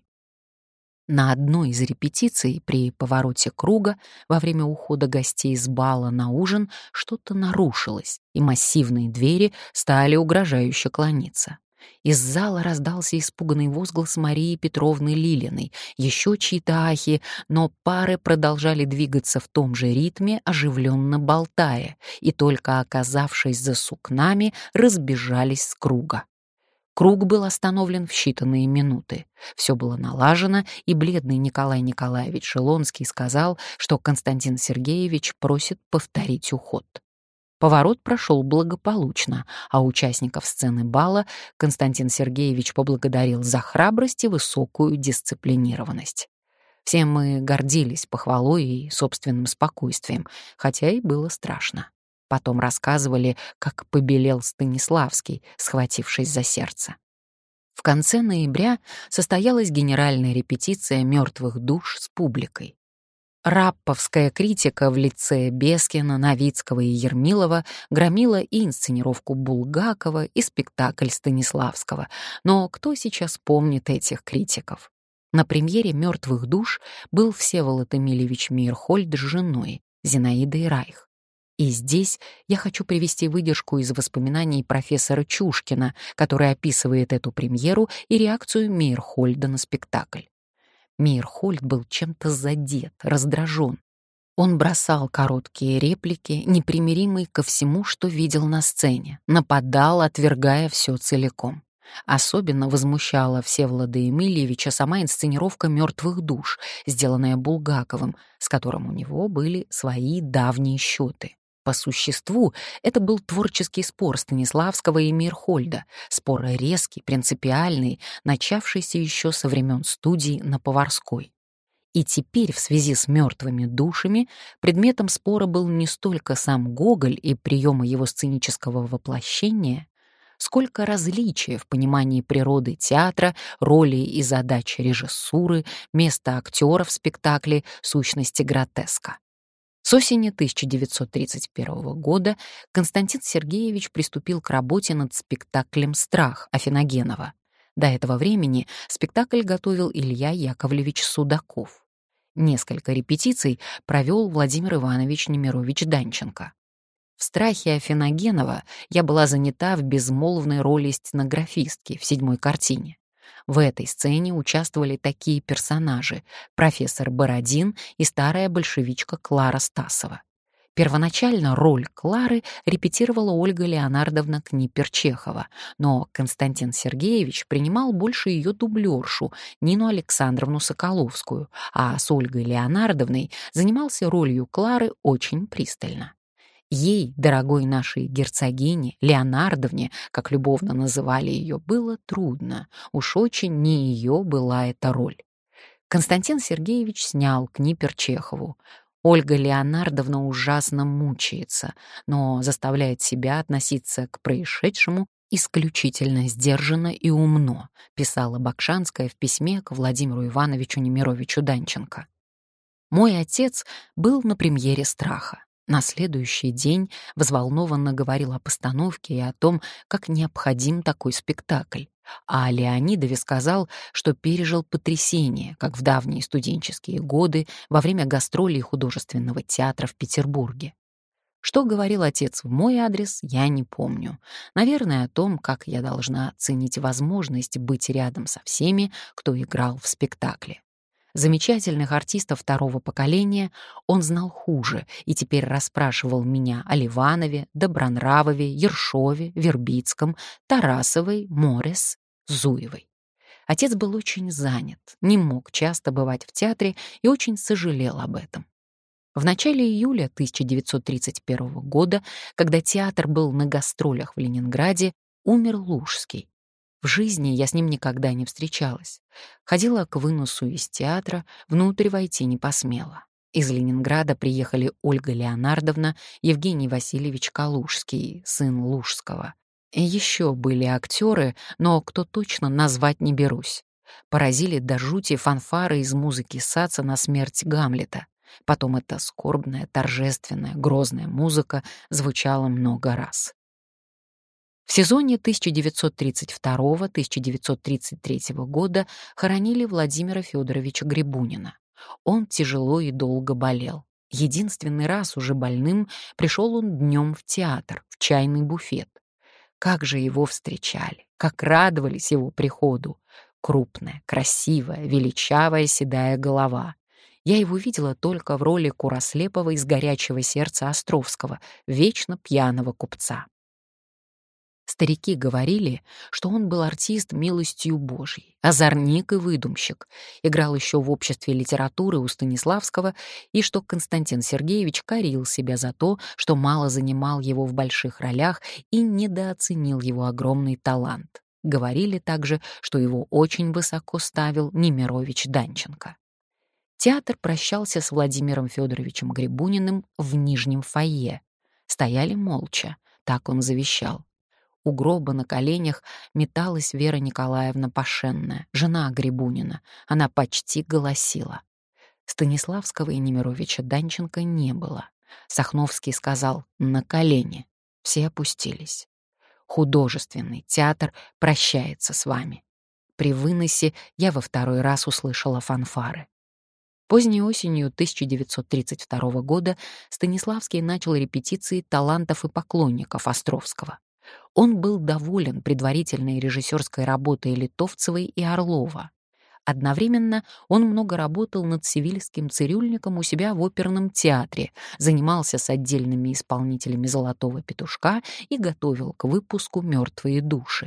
На одной из репетиций при повороте круга во время ухода гостей с бала на ужин что-то нарушилось, и массивные двери стали угрожающе клониться. Из зала раздался испуганный возглас Марии Петровны Лилиной, еще чьи-то ахи, но пары продолжали двигаться в том же ритме, оживленно болтая, и только оказавшись за сукнами, разбежались с круга. Круг был остановлен в считанные минуты. Все было налажено, и бледный Николай Николаевич Шелонский сказал, что Константин Сергеевич просит повторить уход. Поворот прошел благополучно, а участников сцены бала Константин Сергеевич поблагодарил за храбрость и высокую дисциплинированность. Все мы гордились похвалой и собственным спокойствием, хотя и было страшно. Потом рассказывали, как побелел Станиславский, схватившись за сердце. В конце ноября состоялась генеральная репетиция «Мертвых душ» с публикой. Рапповская критика в лице Бескина, Новицкого и Ермилова громила и инсценировку Булгакова, и спектакль Станиславского. Но кто сейчас помнит этих критиков? На премьере «Мертвых душ» был Всеволод Эмильевич Мейерхольд с женой, Зинаидой Райх. И здесь я хочу привести выдержку из воспоминаний профессора Чушкина, который описывает эту премьеру и реакцию Мейерхольда на спектакль. Мейерхольд был чем-то задет, раздражен. Он бросал короткие реплики, непримиримый ко всему, что видел на сцене, нападал, отвергая все целиком. Особенно возмущала Всеволода Эмильевича сама инсценировка «Мертвых душ», сделанная Булгаковым, с которым у него были свои давние счеты. По существу, это был творческий спор Станиславского и Мейерхольда, спор резкий, принципиальный, начавшийся еще со времен студий на Поварской. И теперь, в связи с «Мертвыми душами», предметом спора был не столько сам Гоголь и приемы его сценического воплощения, сколько различия в понимании природы театра, роли и задач режиссуры, места актера в спектакле, сущности гротеска. С осени тысяча девятьсот тридцать первого года Константин Сергеевич приступил к работе над спектаклем «Страх» Афиногенова. До этого времени спектакль готовил Илья Яковлевич Судаков. Несколько репетиций провел Владимир Иванович Немирович Данченко. В «Страхе» Афиногенова я была занята в безмолвной роли стенографистки в седьмой картине. В этой сцене участвовали такие персонажи — профессор Бородин и старая большевичка Клара Стасова. Первоначально роль Клары репетировала Ольга Леонардовна Книпер-Чехова, но Константин Сергеевич принимал больше ее дублершу Нину Александровну Соколовскую, а с Ольгой Леонардовной занимался ролью Клары очень пристально. Ей, дорогой нашей герцогине, Леонардовне, как любовно называли ее, было трудно, уж очень не ее была эта роль. Константин Сергеевич снял Книпер-Чехову. Ольга Леонардовна ужасно мучается, но заставляет себя относиться к происшедшему исключительно сдержанно и умно, писала Бакшанская в письме к Владимиру Ивановичу Немировичу Данченко. Мой отец был на премьере «Страха». На следующий день взволнованно говорил о постановке и о том, как необходим такой спектакль. А о Леонидове сказал, что пережил потрясение, как в давние студенческие годы во время гастролей художественного театра в Петербурге. Что говорил отец в мой адрес, я не помню. Наверное, о том, как я должна оценить возможность быть рядом со всеми, кто играл в спектакле. Замечательных артистов второго поколения он знал хуже и теперь расспрашивал меня о Ливанове, Добронравове, Ершове, Вербицком, Тарасовой, Морес, Зуевой. Отец был очень занят, не мог часто бывать в театре и очень сожалел об этом. В начале июля тысяча девятьсот тридцать первого года, когда театр был на гастролях в Ленинграде, умер Лужский. В жизни я с ним никогда не встречалась. Ходила к выносу из театра, внутрь войти не посмела. Из Ленинграда приехали Ольга Леонардовна, Евгений Васильевич Калужский, сын Лужского. И еще были актеры, но кто точно назвать не берусь. Поразили до жути фанфары из музыки Саца на смерть Гамлета. Потом эта скорбная, торжественная, грозная музыка звучала много раз. В сезоне тысяча девятьсот тридцать второго — тысяча девятьсот тридцать третьего года хоронили Владимира Федоровича Грибунина. Он тяжело и долго болел. Единственный раз уже больным пришел он днем в театр, в чайный буфет. Как же его встречали, как радовались его приходу. Крупная, красивая, величавая седая голова. Я его видела только в роли Курослепова из «Горячего сердца» Островского, вечно пьяного купца. Старики говорили, что он был артист милостью Божьей, озорник и выдумщик, играл еще в обществе литературы у Станиславского, и что Константин Сергеевич корил себя за то, что мало занимал его в больших ролях и недооценил его огромный талант. Говорили также, что его очень высоко ставил Немирович Данченко. Театр прощался с Владимиром Федоровичем Грибуниным в нижнем фойе. Стояли молча, так он завещал. У гроба на коленях металась Вера Николаевна Пашенная, жена Грибунина. Она почти голосила. Станиславского и Немировича Данченко не было. Сахновский сказал «на колени». Все опустились. Художественный театр прощается с вами. При выносе я во второй раз услышала фанфары. Поздней осенью тысяча девятьсот тридцать второго года Станиславский начал репетиции талантов и поклонников Островского. Он был доволен предварительной режиссерской работой Литовцевой и Орлова. Одновременно он много работал над «Севильским цирюльником» у себя в оперном театре, занимался с отдельными исполнителями «Золотого петушка» и готовил к выпуску «Мертвые души».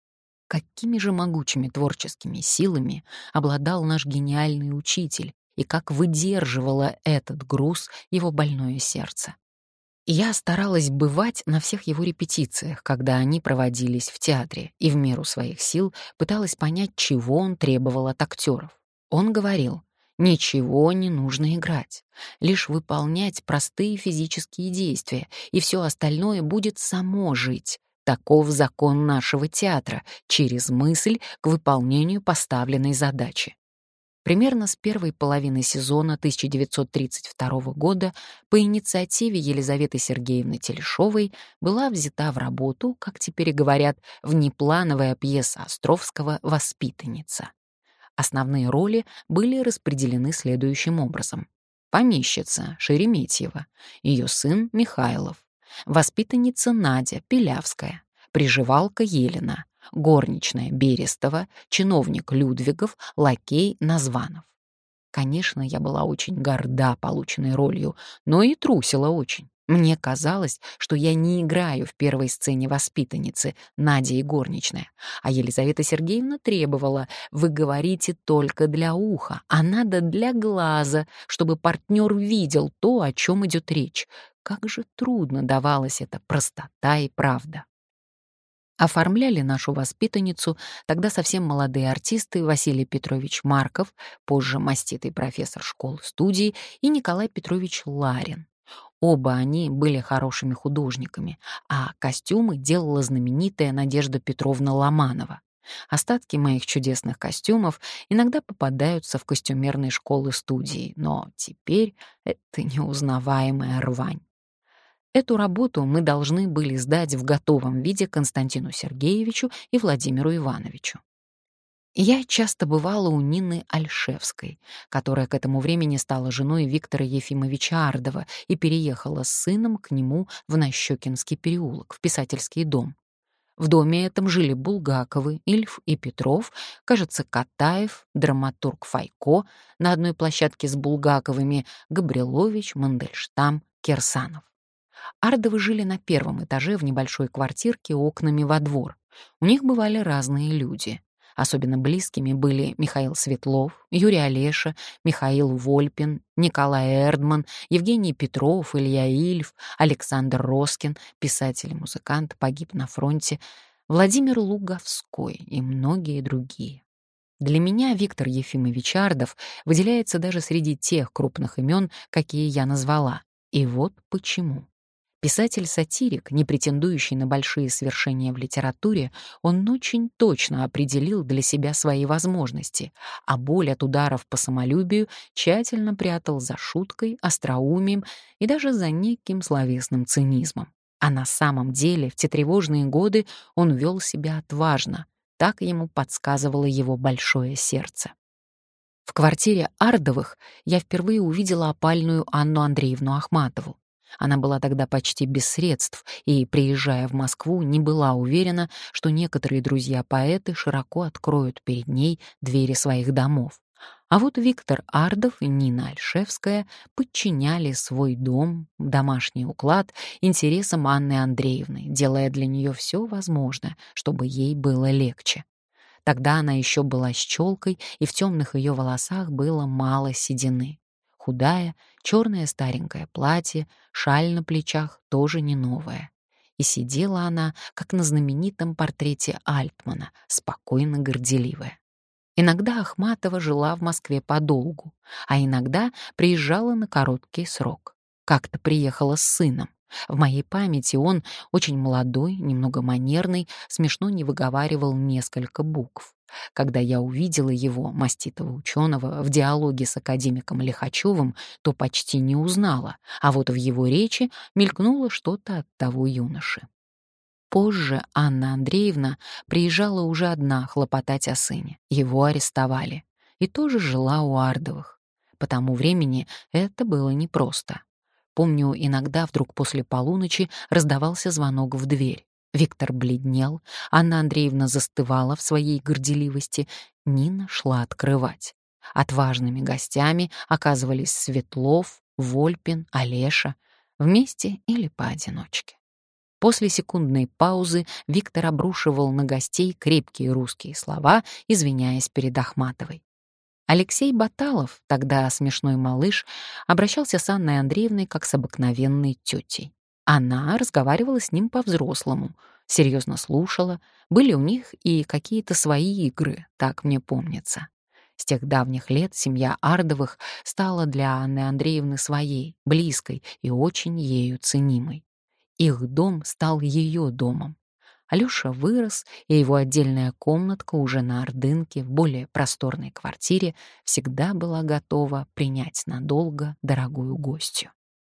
Какими же могучими творческими силами обладал наш гениальный учитель, и как выдерживало этот груз его больное сердце. Я старалась бывать на всех его репетициях, когда они проводились в театре, и в меру своих сил пыталась понять, чего он требовал от актеров. Он говорил: ничего не нужно играть, лишь выполнять простые физические действия, и все остальное будет само жить. Таков закон нашего театра, через мысль к выполнению поставленной задачи. Примерно с первой половины сезона тысяча девятьсот тридцать второго года по инициативе Елизаветы Сергеевны Телешовой была взята в работу, как теперь говорят, внеплановая пьеса Островского «Воспитанница». Основные роли были распределены следующим образом. Помещица Шереметьева, ее сын Михайлов, воспитанница Надя Пилявская, приживалка Елена, горничная Берестова, чиновник Людвигов, лакей Названов. Конечно, я была очень горда полученной ролью, но и трусила очень. Мне казалось, что я не играю в первой сцене воспитанницы, Надя и горничная, а Елизавета Сергеевна требовала: вы говорите только для уха, а надо для глаза, чтобы партнер видел то, о чем идет речь. Как же трудно давалась эта простота и правда. Оформляли нашу воспитанницу тогда совсем молодые артисты Василий Петрович Марков, позже маститый профессор школ-студий, и Николай Петрович Ларин. Оба они были хорошими художниками, а костюмы делала знаменитая Надежда Петровна Ломанова. Остатки моих чудесных костюмов иногда попадаются в костюмерной школы-студии, но теперь это неузнаваемая рвань. Эту работу мы должны были сдать в готовом виде Константину Сергеевичу и Владимиру Ивановичу. Я часто бывала у Нины Ольшевской, которая к этому времени стала женой Виктора Ефимовича Ардова и переехала с сыном к нему в Нащекинский переулок, в писательский дом. В доме этом жили Булгаковы, Ильф и Петров, кажется, Катаев, драматург Файко, на одной площадке с Булгаковыми Габрилович, Мандельштам, Кирсанов. Ардовы жили на первом этаже в небольшой квартирке окнами во двор. У них бывали разные люди. Особенно близкими были Михаил Светлов, Юрий Олеша, Михаил Вольпин, Николай Эрдман, Евгений Петров, Илья Ильф, Александр Роскин, писатель и музыкант, погиб на фронте, Владимир Луговской и многие другие. Для меня Виктор Ефимович Ардов выделяется даже среди тех крупных имен, какие я назвала. И вот почему. Писатель-сатирик, не претендующий на большие свершения в литературе, он очень точно определил для себя свои возможности, а боль от ударов по самолюбию тщательно прятал за шуткой, остроумием и даже за неким словесным цинизмом. А на самом деле в те тревожные годы он вел себя отважно, так ему подсказывало его большое сердце. В квартире Ардовых я впервые увидела опальную Анну Андреевну Ахматову. Она была тогда почти без средств и, приезжая в Москву, не была уверена, что некоторые друзья-поэты широко откроют перед ней двери своих домов. А вот Виктор Ардов и Нина Ольшевская подчиняли свой дом, домашний уклад интересам Анны Андреевны, делая для нее все возможное, чтобы ей было легче. Тогда она еще была с челкой, и в темных ее волосах было мало седины. Худая, черное старенькое платье, шаль на плечах тоже не новая. И сидела она, как на знаменитом портрете Альтмана, спокойно горделивая. Иногда Ахматова жила в Москве подолгу, а иногда приезжала на короткий срок. Как-то приехала с сыном. В моей памяти он, очень молодой, немного манерный, смешно не выговаривал несколько букв. Когда я увидела его, маститого ученого, в диалоге с академиком Лихачевым, то почти не узнала, а вот в его речи мелькнуло что-то от того юноши. Позже Анна Андреевна приезжала уже одна хлопотать о сыне. Его арестовали. И тоже жила у Ардовых. По тому времени это было непросто. Помню, иногда вдруг после полуночи раздавался звонок в дверь. Виктор бледнел, Анна Андреевна застывала в своей горделивости, Нина шла открывать. Отважными гостями оказывались Светлов, Вольпин, Олеша, вместе или поодиночке. После секундной паузы Виктор обрушивал на гостей крепкие русские слова, извиняясь перед Ахматовой. Алексей Баталов, тогда смешной малыш, обращался с Анной Андреевной как с обыкновенной тетей. Она разговаривала с ним по-взрослому, серьезно слушала, были у них и какие-то свои игры, так мне помнится. С тех давних лет семья Ардовых стала для Анны Андреевны своей, близкой и очень ею ценимой. Их дом стал ее домом. Алёша вырос, и его отдельная комнатка уже на Ордынке в более просторной квартире всегда была готова принять надолго дорогую гостью.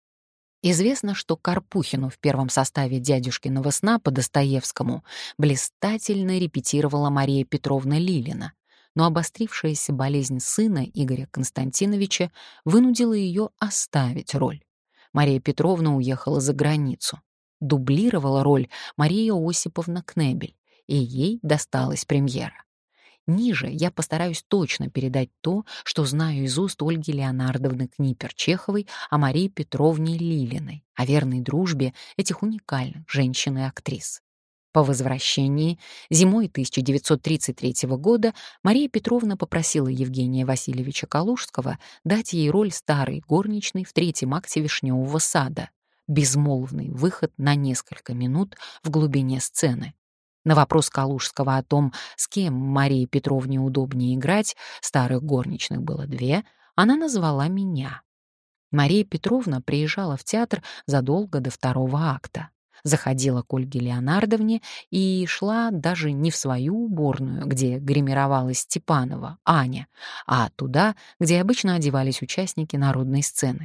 Известно, что Карпухину в первом составе «Дядюшкиного сна» по Достоевскому блистательно репетировала Мария Петровна Лилина, но обострившаяся болезнь сына Игоря Константиновича вынудила ее оставить роль. Мария Петровна уехала за границу. Дублировала роль Мария Осиповна Кнебель, и ей досталась премьера. Ниже я постараюсь точно передать то, что знаю из уст Ольги Леонардовны Книпер-Чеховой о Марии Петровне Лилиной, о верной дружбе этих уникальных женщин и актрис. По возвращении, зимой тысяча девятьсот тридцать третьего года, Мария Петровна попросила Евгения Васильевича Калужского дать ей роль старой горничной в третьем акте «Вишневого сада», безмолвный выход на несколько минут в глубине сцены. На вопрос Калужского о том, с кем Марии Петровне удобнее играть, старых горничных было две, она назвала меня. Мария Петровна приезжала в театр задолго до второго акта, заходила к Ольге Леонардовне и шла даже не в свою уборную, где гримировалась Степанова, Аня, а туда, где обычно одевались участники народной сцены.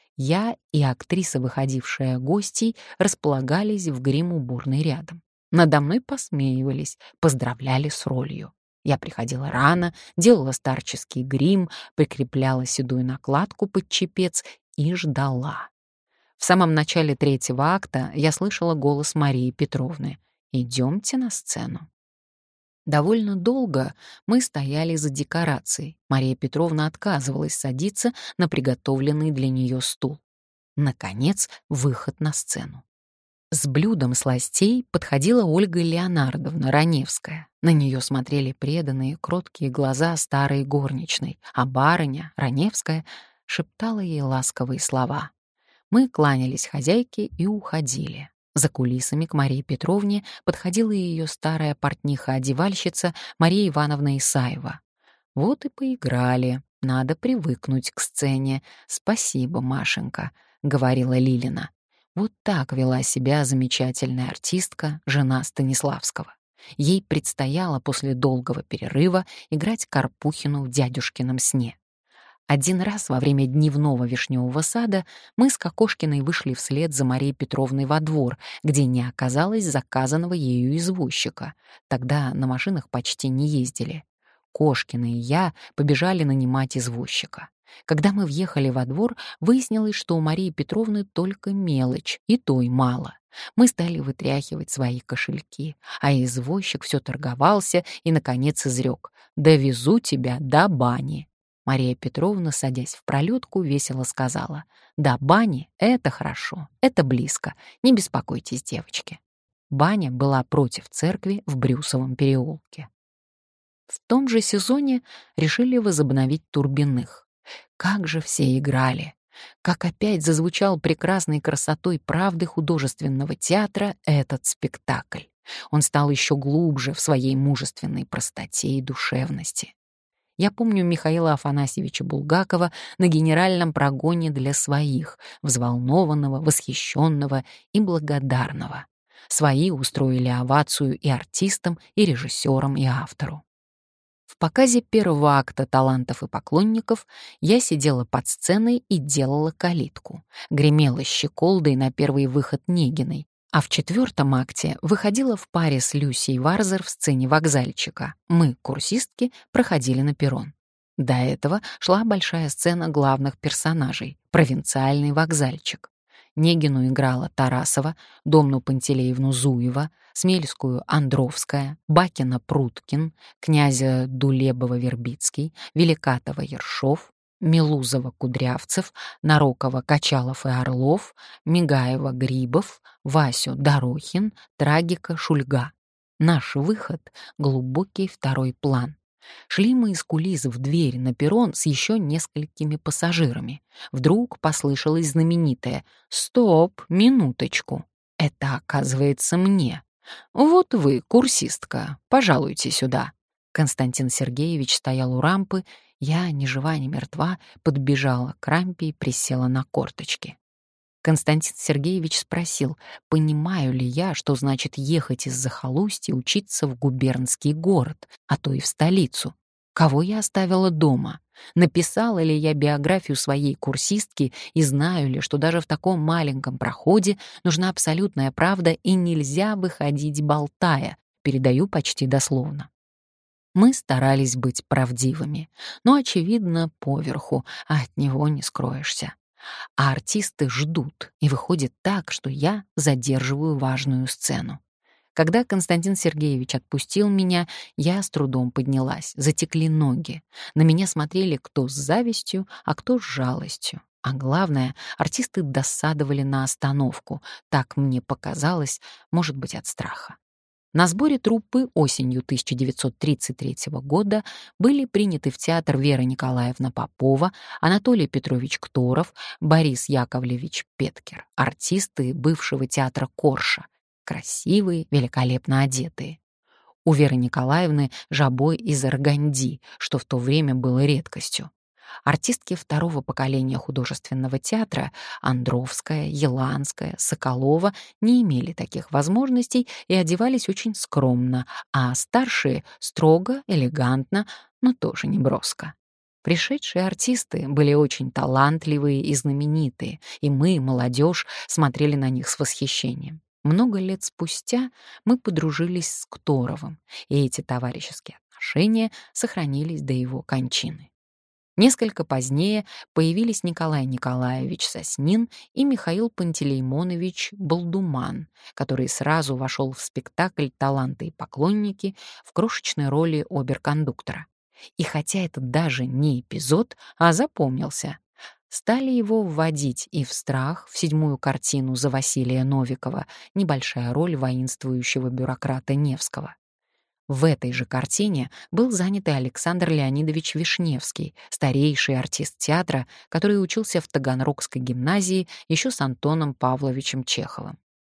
Я и актриса, выходившая гостей, располагались в грим-уборной рядом. Надо мной посмеивались, поздравляли с ролью. Я приходила рано, делала старческий грим, прикрепляла седую накладку под чепец и ждала. В самом начале третьего акта я слышала голос Марии Петровны: «Идемте на сцену». Довольно долго мы стояли за декорацией. Мария Петровна отказывалась садиться на приготовленный для нее стул. Наконец, выход на сцену. С блюдом сластей подходила Ольга Леонардовна Раневская. На нее смотрели преданные, кроткие глаза старой горничной, а барыня, Раневская, шептала ей ласковые слова. Мы кланялись хозяйке и уходили. За кулисами к Марии Петровне подходила ее старая портниха-одевальщица Мария Ивановна Исаева. «Вот и поиграли. Надо привыкнуть к сцене. Спасибо, Машенька», — говорила Лилина. Вот так вела себя замечательная артистка, жена Станиславского. Ей предстояло после долгого перерыва играть Карпухину в «Дядюшкином сне». Один раз во время дневного вишневого сада мы с Кокошкиной вышли вслед за Марией Петровной во двор, где не оказалось заказанного ею извозчика. Тогда на машинах почти не ездили. Кошкина и я побежали нанимать извозчика. Когда мы въехали во двор, выяснилось, что у Марии Петровны только мелочь, и той мало. Мы стали вытряхивать свои кошельки, а извозчик все торговался и, наконец, изрек: «Довезу тебя до бани». Мария Петровна, садясь в пролетку, весело сказала: «До бани — это хорошо, это близко, не беспокойтесь, девочки». Баня была против церкви в Брюсовом переулке. В том же сезоне решили возобновить Турбиных. Как же все играли! Как опять зазвучал прекрасной красотой правды художественного театра этот спектакль. Он стал еще глубже в своей мужественной простоте и душевности. Я помню Михаила Афанасьевича Булгакова на генеральном прогоне для своих, взволнованного, восхищенного и благодарного. Свои устроили овацию и артистам, и режиссерам, и автору. В показе первого акта «Талантов и поклонников» я сидела под сценой и делала калитку, гремела щеколдой на первый выход Негиной, а в четвертом акте выходила в паре с Люсей Варзер в сцене вокзальчика. Мы, курсистки, проходили на перрон. До этого шла большая сцена главных персонажей — провинциальный вокзальчик. Негину играла Тарасова, Домну Пантелеевну Зуева, Смельскую Андровская, Бакина Пруткин, князя Дулебова-Вербицкий, Великатова Ершов, Милузова Кудрявцев, Нарокова Качалов и Орлов, Мигаева Грибов, Васю Дорохин, Трагика Шульга. Наш выход — глубокий второй план. Шли мы из кулис в дверь на перрон с еще несколькими пассажирами. Вдруг послышалось знаменитое: «Стоп, минуточку! Это, оказывается, мне. Вот вы, курсистка, пожалуйте сюда». Константин Сергеевич стоял у рампы. Я, ни жива, ни мертва, подбежала к рампе и присела на корточки. Константин Сергеевич спросил, понимаю ли я, что значит ехать из захолустья учиться в губернский город, а то и в столицу. Кого я оставила дома? Написала ли я биографию своей курсистки и знаю ли, что даже в таком маленьком проходе нужна абсолютная правда и нельзя выходить болтая, передаю почти дословно. Мы старались быть правдивыми, но, очевидно, поверху, а от него не скроешься. А артисты ждут, и выходит так, что я задерживаю важную сцену. Когда Константин Сергеевич отпустил меня, я с трудом поднялась, затекли ноги. На меня смотрели кто с завистью, а кто с жалостью. А главное, артисты досадовали на остановку, так мне показалось, может быть, от страха. На сборе труппы осенью тысяча девятьсот тридцать третьего года были приняты в театр Вера Николаевна Попова, Анатолий Петрович Кторов, Борис Яковлевич Петкер, артисты бывшего театра Корша, красивые, великолепно одетые. У Веры Николаевны жабой из органди, что в то время было редкостью. Артистки второго поколения художественного театра Андровская, Еланская, Соколова не имели таких возможностей и одевались очень скромно, а старшие — строго, элегантно, но тоже не броско. Пришедшие артисты были очень талантливые и знаменитые, и мы, молодежь, смотрели на них с восхищением. Много лет спустя мы подружились с Кторовым, и эти товарищеские отношения сохранились до его кончины. Несколько позднее появились Николай Николаевич Соснин и Михаил Пантелеймонович Балдуман, который сразу вошел в спектакль «Таланты и поклонники» в крошечной роли оберкондуктора. И хотя это даже не эпизод, а запомнился, стали его вводить и в «Страх», в седьмую картину за Василия Новикова, небольшая роль воинствующего бюрократа Невского. В этой же картине был занят и Александр Леонидович Вишневский, старейший артист театра, который учился в Таганрогской гимназии еще с Антоном Павловичем Чеховым.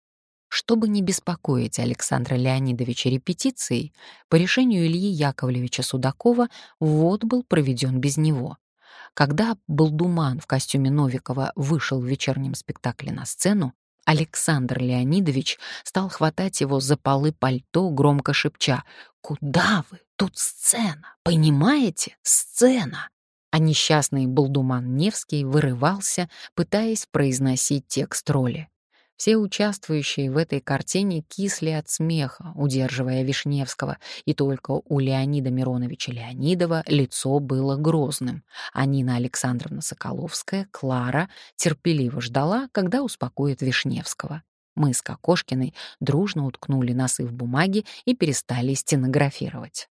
Чтобы не беспокоить Александра Леонидовича репетицией, по решению Ильи Яковлевича Судакова ввод был проведен без него. Когда Балдуман в костюме Новикова вышел в вечернем спектакле на сцену, Александр Леонидович стал хватать его за полы пальто, громко шепча: «Куда вы? Тут сцена! Понимаете? Сцена!» А несчастный болдуман Невский вырывался, пытаясь произносить текст роли. Все участвующие в этой картине кисли от смеха, удерживая Вишневского, и только у Леонида Мироновича Леонидова лицо было грозным, а Нина Александровна Соколовская, Клара, терпеливо ждала, когда успокоит Вишневского. Мы с Кокошкиной дружно уткнули носы в бумаги и перестали стенографировать.